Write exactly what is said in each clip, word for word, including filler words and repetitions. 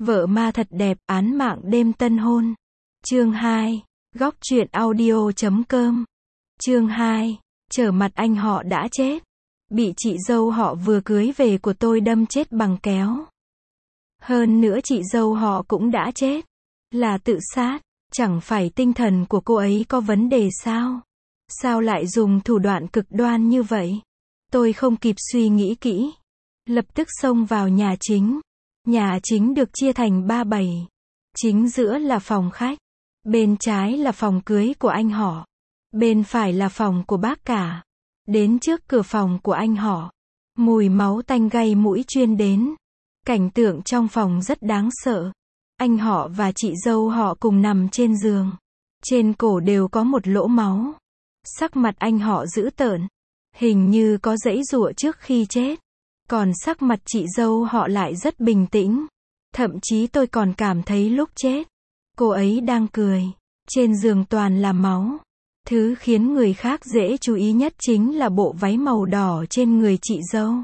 Vợ ma thật đẹp, án mạng đêm tân hôn. Chương hai. Góc truyện audio chấm com. Chương hai. Trở mặt anh họ đã chết. Bị chị dâu họ vừa cưới về của tôi đâm chết bằng kéo. Hơn nữa chị dâu họ cũng đã chết. Là tự sát. Chẳng phải tinh thần của cô ấy có vấn đề sao? Sao lại dùng thủ đoạn cực đoan như vậy? Tôi không kịp suy nghĩ kỹ. Lập tức xông vào nhà chính. Nhà chính được chia thành ba bầy. Chính giữa là phòng khách. Bên trái là phòng cưới của anh họ. Bên phải là phòng của bác cả. Đến trước cửa phòng của anh họ. Mùi máu tanh gây mũi chuyên đến. Cảnh tượng trong phòng rất đáng sợ. Anh họ và chị dâu họ cùng nằm trên giường. Trên cổ đều có một lỗ máu. Sắc mặt anh họ dữ tợn. Hình như có giãy giụa trước khi chết. Còn sắc mặt chị dâu họ lại rất bình tĩnh. Thậm chí tôi còn cảm thấy lúc chết, cô ấy đang cười. Trên giường toàn là máu. Thứ khiến người khác dễ chú ý nhất chính là bộ váy màu đỏ trên người chị dâu.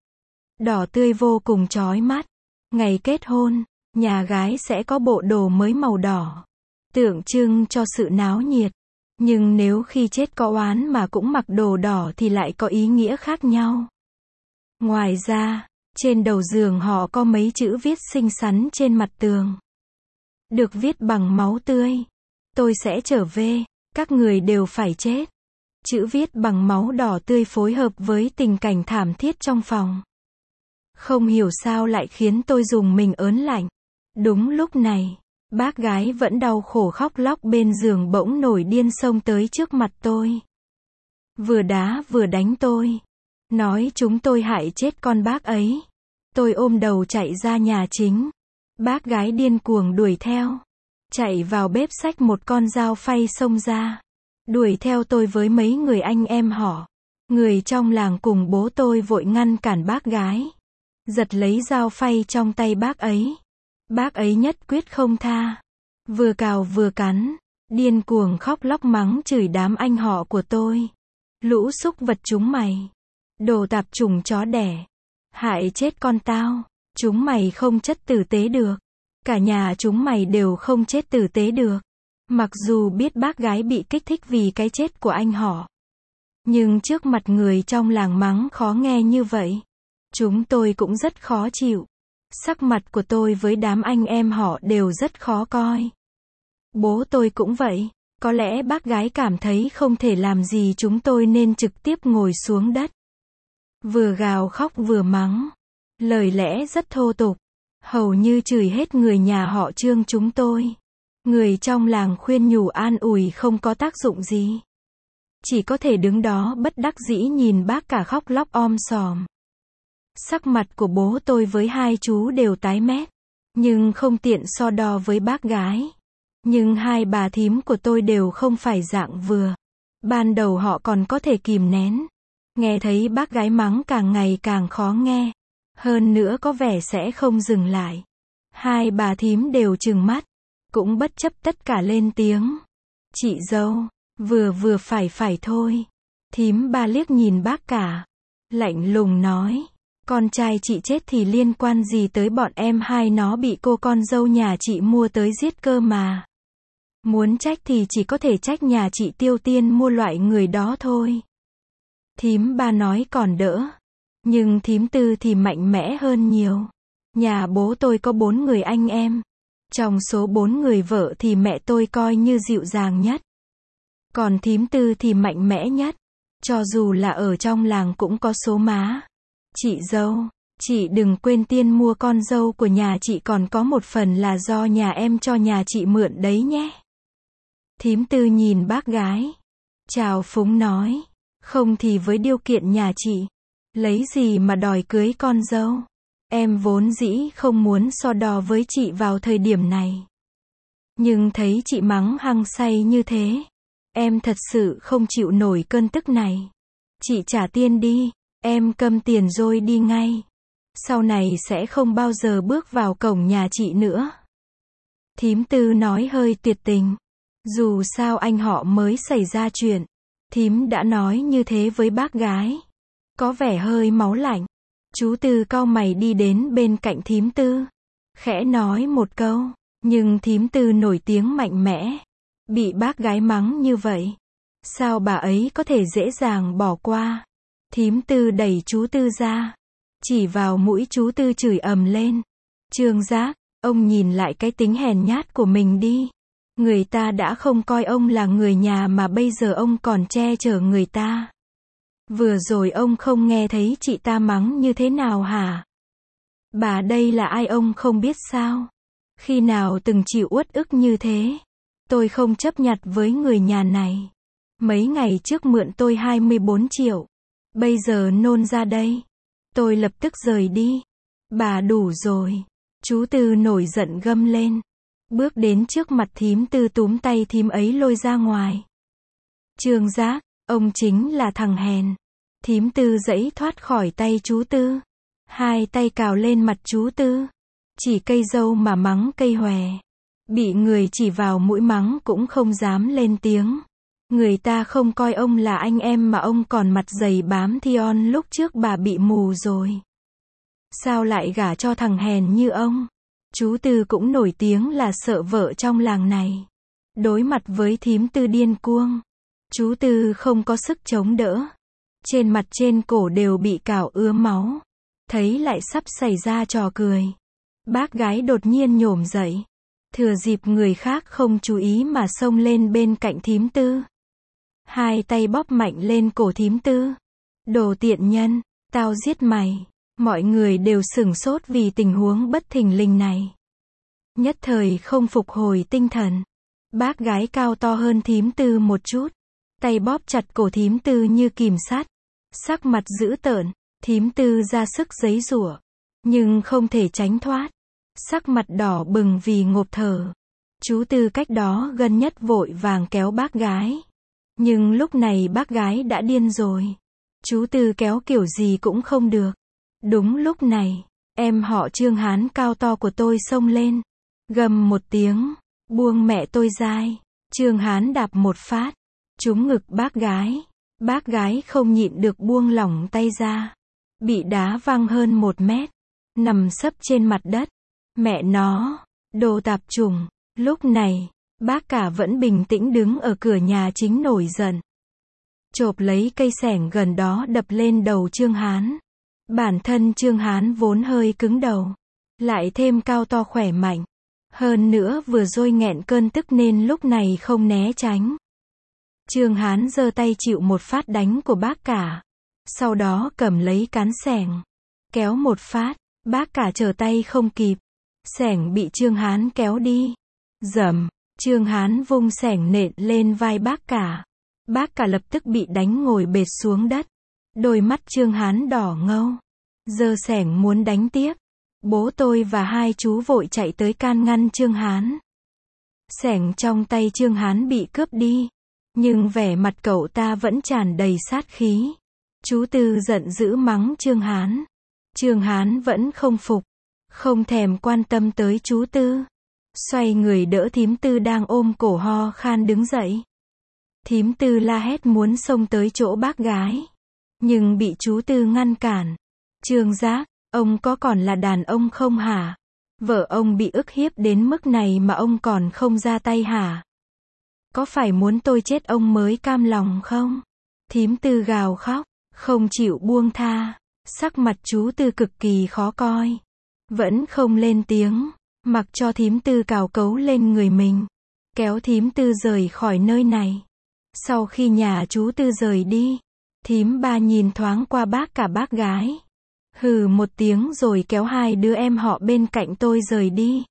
Đỏ tươi vô cùng chói mắt. Ngày kết hôn, nhà gái sẽ có bộ đồ mới màu đỏ. Tượng trưng cho sự náo nhiệt. Nhưng nếu khi chết có oán mà cũng mặc đồ đỏ thì lại có ý nghĩa khác nhau. Ngoài ra, trên đầu giường họ có mấy chữ viết xinh xắn trên mặt tường. Được viết bằng máu tươi. Tôi sẽ trở về, các người đều phải chết. Chữ viết bằng máu đỏ tươi phối hợp với tình cảnh thảm thiết trong phòng. Không hiểu sao lại khiến tôi rùng mình ớn lạnh. Đúng lúc này, bác gái vẫn đau khổ khóc lóc bên giường bỗng nổi điên xông tới trước mặt tôi. Vừa đá vừa đánh tôi. Nói chúng tôi hại chết con bác ấy. Tôi ôm đầu chạy ra nhà chính. Bác gái điên cuồng đuổi theo. Chạy vào bếp xách một con dao phay xông ra. Đuổi theo tôi với mấy người anh em họ. Người trong làng cùng bố tôi vội ngăn cản bác gái. Giật lấy dao phay trong tay bác ấy. Bác ấy nhất quyết không tha. Vừa cào vừa cắn. Điên cuồng khóc lóc mắng chửi đám anh họ của tôi. Lũ súc vật chúng mày. Đồ tạp chủng chó đẻ. Hại chết con tao. Chúng mày không chết tử tế được. Cả nhà chúng mày đều không chết tử tế được. Mặc dù biết bác gái bị kích thích vì cái chết của anh họ. Nhưng trước mặt người trong làng mắng khó nghe như vậy. Chúng tôi cũng rất khó chịu. Sắc mặt của tôi với đám anh em họ đều rất khó coi. Bố tôi cũng vậy. Có lẽ bác gái cảm thấy không thể làm gì chúng tôi nên trực tiếp ngồi xuống đất. Vừa gào khóc vừa mắng. Lời lẽ rất thô tục. Hầu như chửi hết người nhà họ Trương chúng tôi. Người trong làng khuyên nhủ an ủi không có tác dụng gì. Chỉ có thể đứng đó bất đắc dĩ nhìn bác cả khóc lóc om sòm. Sắc mặt của bố tôi với hai chú đều tái mét. Nhưng không tiện so đo với bác gái. Nhưng hai bà thím của tôi đều không phải dạng vừa. Ban đầu họ còn có thể kìm nén. Nghe thấy bác gái mắng càng ngày càng khó nghe. Hơn nữa có vẻ sẽ không dừng lại. Hai bà thím đều trừng mắt. Cũng bất chấp tất cả lên tiếng. Chị dâu, vừa vừa phải phải thôi. Thím ba liếc nhìn bác cả. Lạnh lùng nói. Con trai chị chết thì liên quan gì tới bọn em hai nó bị cô con dâu nhà chị mua tới giết cơ mà. Muốn trách thì chỉ có thể trách nhà chị Tiêu Tiên mua loại người đó thôi. Thím ba nói còn đỡ. Nhưng thím tư thì mạnh mẽ hơn nhiều. Nhà bố tôi có bốn người anh em. Trong số bốn người vợ thì mẹ tôi coi như dịu dàng nhất. Còn thím tư thì mạnh mẽ nhất. Cho dù là ở trong làng cũng có số má. Chị dâu, chị đừng quên Tiên mua con dâu của nhà chị còn có một phần là do nhà em cho nhà chị mượn đấy nhé. Thím tư nhìn bác gái. Chào phúng nói. Không thì với điều kiện nhà chị. Lấy gì mà đòi cưới con dâu. Em vốn dĩ không muốn so đo với chị vào thời điểm này. Nhưng thấy chị mắng hăng say như thế. Em thật sự không chịu nổi cơn tức này. Chị trả tiền đi. Em cầm tiền rồi đi ngay. Sau này sẽ không bao giờ bước vào cổng nhà chị nữa. Thím tư nói hơi tuyệt tình. Dù sao anh họ mới xảy ra chuyện. Thím đã nói như thế với bác gái. Có vẻ hơi máu lạnh. Chú Tư cau mày đi đến bên cạnh thím Tư. khẽ nói một câu, nhưng thím Tư nổi tiếng mạnh mẽ. Bị bác gái mắng như vậy, sao bà ấy có thể dễ dàng bỏ qua. Thím Tư đẩy chú Tư ra, chỉ vào mũi chú Tư chửi ầm lên. Trương Giác, ông nhìn lại cái tính hèn nhát của mình đi. Người ta đã không coi ông là người nhà mà bây giờ ông còn che chở người ta. Vừa rồi ông không nghe thấy chị ta mắng như thế nào hả? Bà đây là ai ông không biết sao? Khi nào từng chịu uất ức như thế? Tôi không chấp nhặt với người nhà này. Mấy ngày trước mượn tôi hai mươi bốn triệu. Bây giờ nôn ra đây. Tôi lập tức rời đi. Bà đủ rồi. Chú Tư nổi giận gầm lên. Bước đến trước mặt thím Tư túm tay thím ấy lôi ra ngoài. Trương Giác, ông chính là thằng hèn. Thím Tư giãy thoát khỏi tay chú Tư. Hai tay cào lên mặt chú Tư. Chỉ cây dâu mà mắng cây hòe. Bị người chỉ vào mũi mắng cũng không dám lên tiếng. Người ta không coi ông là anh em mà ông còn mặt dày bám Thion lúc trước bà bị mù rồi. Sao lại gả cho thằng hèn như ông? Chú Tư cũng nổi tiếng là sợ vợ trong làng này. Đối mặt với thím Tư điên cuồng, chú Tư không có sức chống đỡ. Trên mặt trên cổ đều bị cào ứa máu. Thấy lại sắp xảy ra trò cười. Bác gái đột nhiên nhổm dậy. Thừa dịp người khác không chú ý mà xông lên bên cạnh thím Tư. Hai tay bóp mạnh lên cổ thím Tư. Đồ tiện nhân, tao giết mày. Mọi người đều sửng sốt vì tình huống bất thình lình này. Nhất thời không phục hồi tinh thần. Bác gái cao to hơn thím Tư một chút. Tay bóp chặt cổ thím Tư như kìm sắt. Sắc mặt dữ tợn, thím Tư ra sức giãy giụa. Nhưng không thể tránh thoát. Sắc mặt đỏ bừng vì ngộp thở. Chú Tư cách đó gần nhất vội vàng kéo bác gái. Nhưng lúc này bác gái đã điên rồi. Chú Tư kéo kiểu gì cũng không được. Đúng lúc này, em họ Trương Hán cao to của tôi xông lên. Gầm một tiếng, buông mẹ tôi dai. Trương Hán đạp một phát, trúng ngực bác gái. Bác gái không nhịn được buông lỏng tay ra. Bị đá văng hơn một mét. Nằm sấp trên mặt đất. Mẹ nó, đồ tạp chủng. Lúc này, bác cả vẫn bình tĩnh đứng ở cửa nhà chính nổi giận. Chộp lấy cây xẻng gần đó đập lên đầu Trương Hán. Bản thân Trương Hán vốn hơi cứng đầu. Lại thêm cao to khỏe mạnh. Hơn nữa vừa rồi nghẹn cơn tức nên lúc này không né tránh. Trương Hán giơ tay chịu một phát đánh của bác cả. Sau đó cầm lấy cán xẻng. Kéo một phát, bác cả trở tay không kịp. Xẻng bị Trương Hán kéo đi. Dầm, Trương Hán vung xẻng nện lên vai bác cả. Bác cả lập tức bị đánh ngồi bệt xuống đất. Đôi mắt Trương Hán đỏ ngầu. Giơ xẻng muốn đánh tiếp. Bố tôi và hai chú vội chạy tới can ngăn Trương Hán. Xẻng trong tay Trương Hán bị cướp đi. Nhưng vẻ mặt cậu ta vẫn tràn đầy sát khí. Chú Tư giận dữ mắng Trương Hán. Trương Hán vẫn không phục. Không thèm quan tâm tới chú Tư. Xoay người đỡ thím Tư đang ôm cổ ho khan đứng dậy. Thím Tư la hét muốn xông tới chỗ bác gái. Nhưng bị chú Tư ngăn cản. Trương Giác, ông có còn là đàn ông không hả? Vợ ông bị ức hiếp đến mức này mà ông còn không ra tay hả? Có phải muốn tôi chết ông mới cam lòng không? Thím Tư gào khóc, không chịu buông tha. Sắc mặt chú Tư cực kỳ khó coi. Vẫn không lên tiếng, mặc cho thím Tư cào cấu lên người mình. Kéo thím Tư rời khỏi nơi này. Sau khi nhà chú Tư rời đi, thím ba nhìn thoáng qua bác cả bác gái. Hừ một tiếng rồi kéo hai đứa em họ bên cạnh tôi rời đi.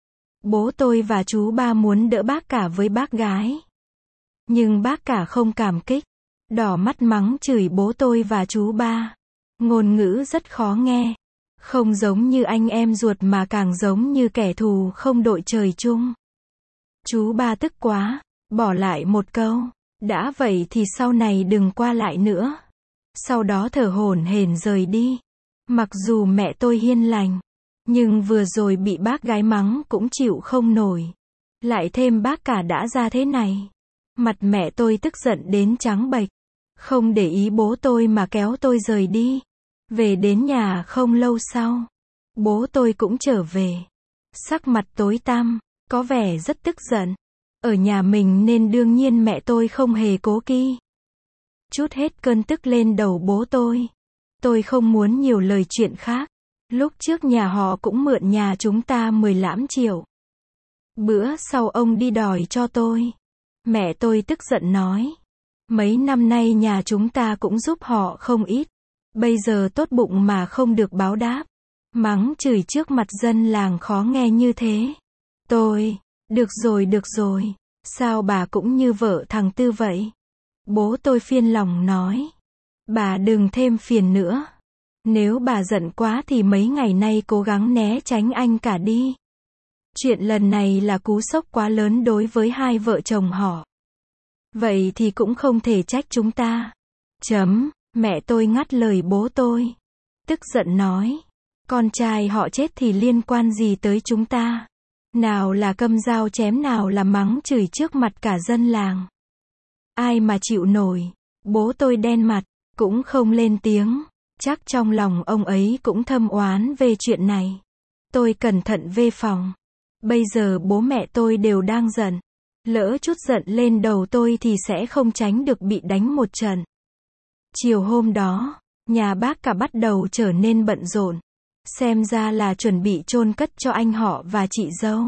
Bố tôi và chú ba muốn đỡ bác cả với bác gái. Nhưng bác cả không cảm kích. Đỏ mắt mắng chửi bố tôi và chú ba. Ngôn ngữ rất khó nghe. Không giống như anh em ruột mà càng giống như kẻ thù không đội trời chung. Chú ba tức quá, bỏ lại một câu. Đã vậy thì sau này đừng qua lại nữa. Sau đó thở hổn hển rời đi. Mặc dù mẹ tôi hiền lành, nhưng vừa rồi bị bác gái mắng cũng chịu không nổi. Lại thêm bác cả đã ra thế này. Mặt mẹ tôi tức giận đến trắng bệch. Không để ý bố tôi mà kéo tôi rời đi. Về đến nhà không lâu sau, bố tôi cũng trở về. sắc mặt tối tăm, có vẻ rất tức giận. Ở nhà mình nên đương nhiên mẹ tôi không hề cố kỵ. Trút hết cơn tức lên đầu bố tôi. Tôi không muốn nhiều lời chuyện khác. Lúc trước nhà họ cũng mượn nhà chúng ta mười lăm triệu. Bữa sau ông đi đòi cho tôi. Mẹ tôi tức giận nói. Mấy năm nay nhà chúng ta cũng giúp họ không ít. Bây giờ tốt bụng mà không được báo đáp. Mắng chửi trước mặt dân làng khó nghe như thế. Tôi, được rồi được rồi. Sao bà cũng như vợ thằng Tư vậy? Bố tôi phiền lòng nói. Bà đừng thêm phiền nữa. Nếu bà giận quá thì mấy ngày nay cố gắng né tránh anh cả đi. Chuyện lần này là cú sốc quá lớn đối với hai vợ chồng họ. Vậy thì cũng không thể trách chúng ta. Chấm, mẹ tôi ngắt lời bố tôi. Tức giận nói. Con trai họ chết thì liên quan gì tới chúng ta? Nào là câm dao chém, nào là mắng chửi trước mặt cả dân làng. Ai mà chịu nổi? Bố tôi đen mặt, cũng không lên tiếng. Chắc trong lòng ông ấy cũng thâm oán về chuyện này. Tôi cẩn thận về phòng. Bây giờ bố mẹ tôi đều đang giận. Lỡ chút giận lên đầu tôi thì sẽ không tránh được bị đánh một trận. Chiều hôm đó, nhà bác cả bắt đầu trở nên bận rộn. Xem ra là chuẩn bị chôn cất cho anh họ và chị dâu.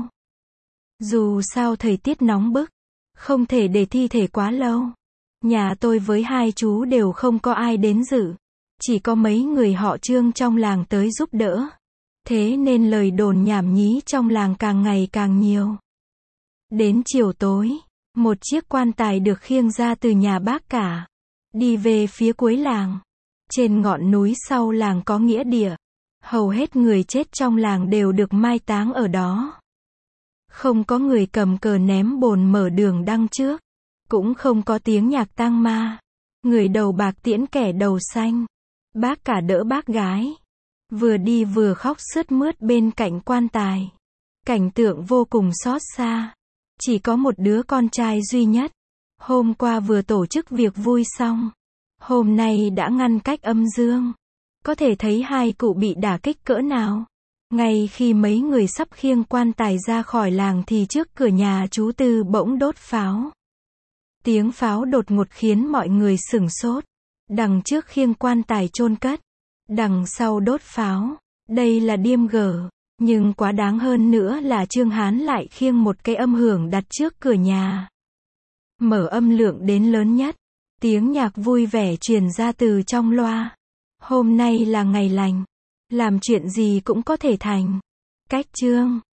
Dù sao thời tiết nóng bức, không thể để thi thể quá lâu. Nhà tôi với hai chú đều không có ai đến dự. Chỉ có mấy người họ Trương trong làng tới giúp đỡ. Thế nên lời đồn nhảm nhí trong làng càng ngày càng nhiều. Đến chiều tối, một chiếc quan tài được khiêng ra từ nhà bác cả. Đi về phía cuối làng. Trên ngọn núi sau làng có nghĩa địa. Hầu hết người chết trong làng đều được mai táng ở đó. Không có người cầm cờ ném bồn mở đường đăng trước. Cũng không có tiếng nhạc tang ma. Người đầu bạc tiễn kẻ đầu xanh. Bác cả đỡ bác gái. Vừa đi vừa khóc sướt mướt bên cạnh quan tài. Cảnh tượng vô cùng xót xa. Chỉ có một đứa con trai duy nhất. Hôm qua vừa tổ chức việc vui xong. Hôm nay đã ngăn cách âm dương. Có thể thấy hai cụ bị đả kích cỡ nào. Ngay khi mấy người sắp khiêng quan tài ra khỏi làng thì trước cửa nhà chú Tư bỗng đốt pháo. Tiếng pháo đột ngột khiến mọi người sửng sốt. Đằng trước khiêng quan tài chôn cất. Đằng sau đốt pháo. Đây là điềm gở. Nhưng quá đáng hơn nữa là Trương Hán lại khiêng một cái âm hưởng đặt trước cửa nhà. Mở âm lượng đến lớn nhất. Tiếng nhạc vui vẻ truyền ra từ trong loa. Hôm nay là ngày lành. Làm chuyện gì cũng có thể thành. Cách Trương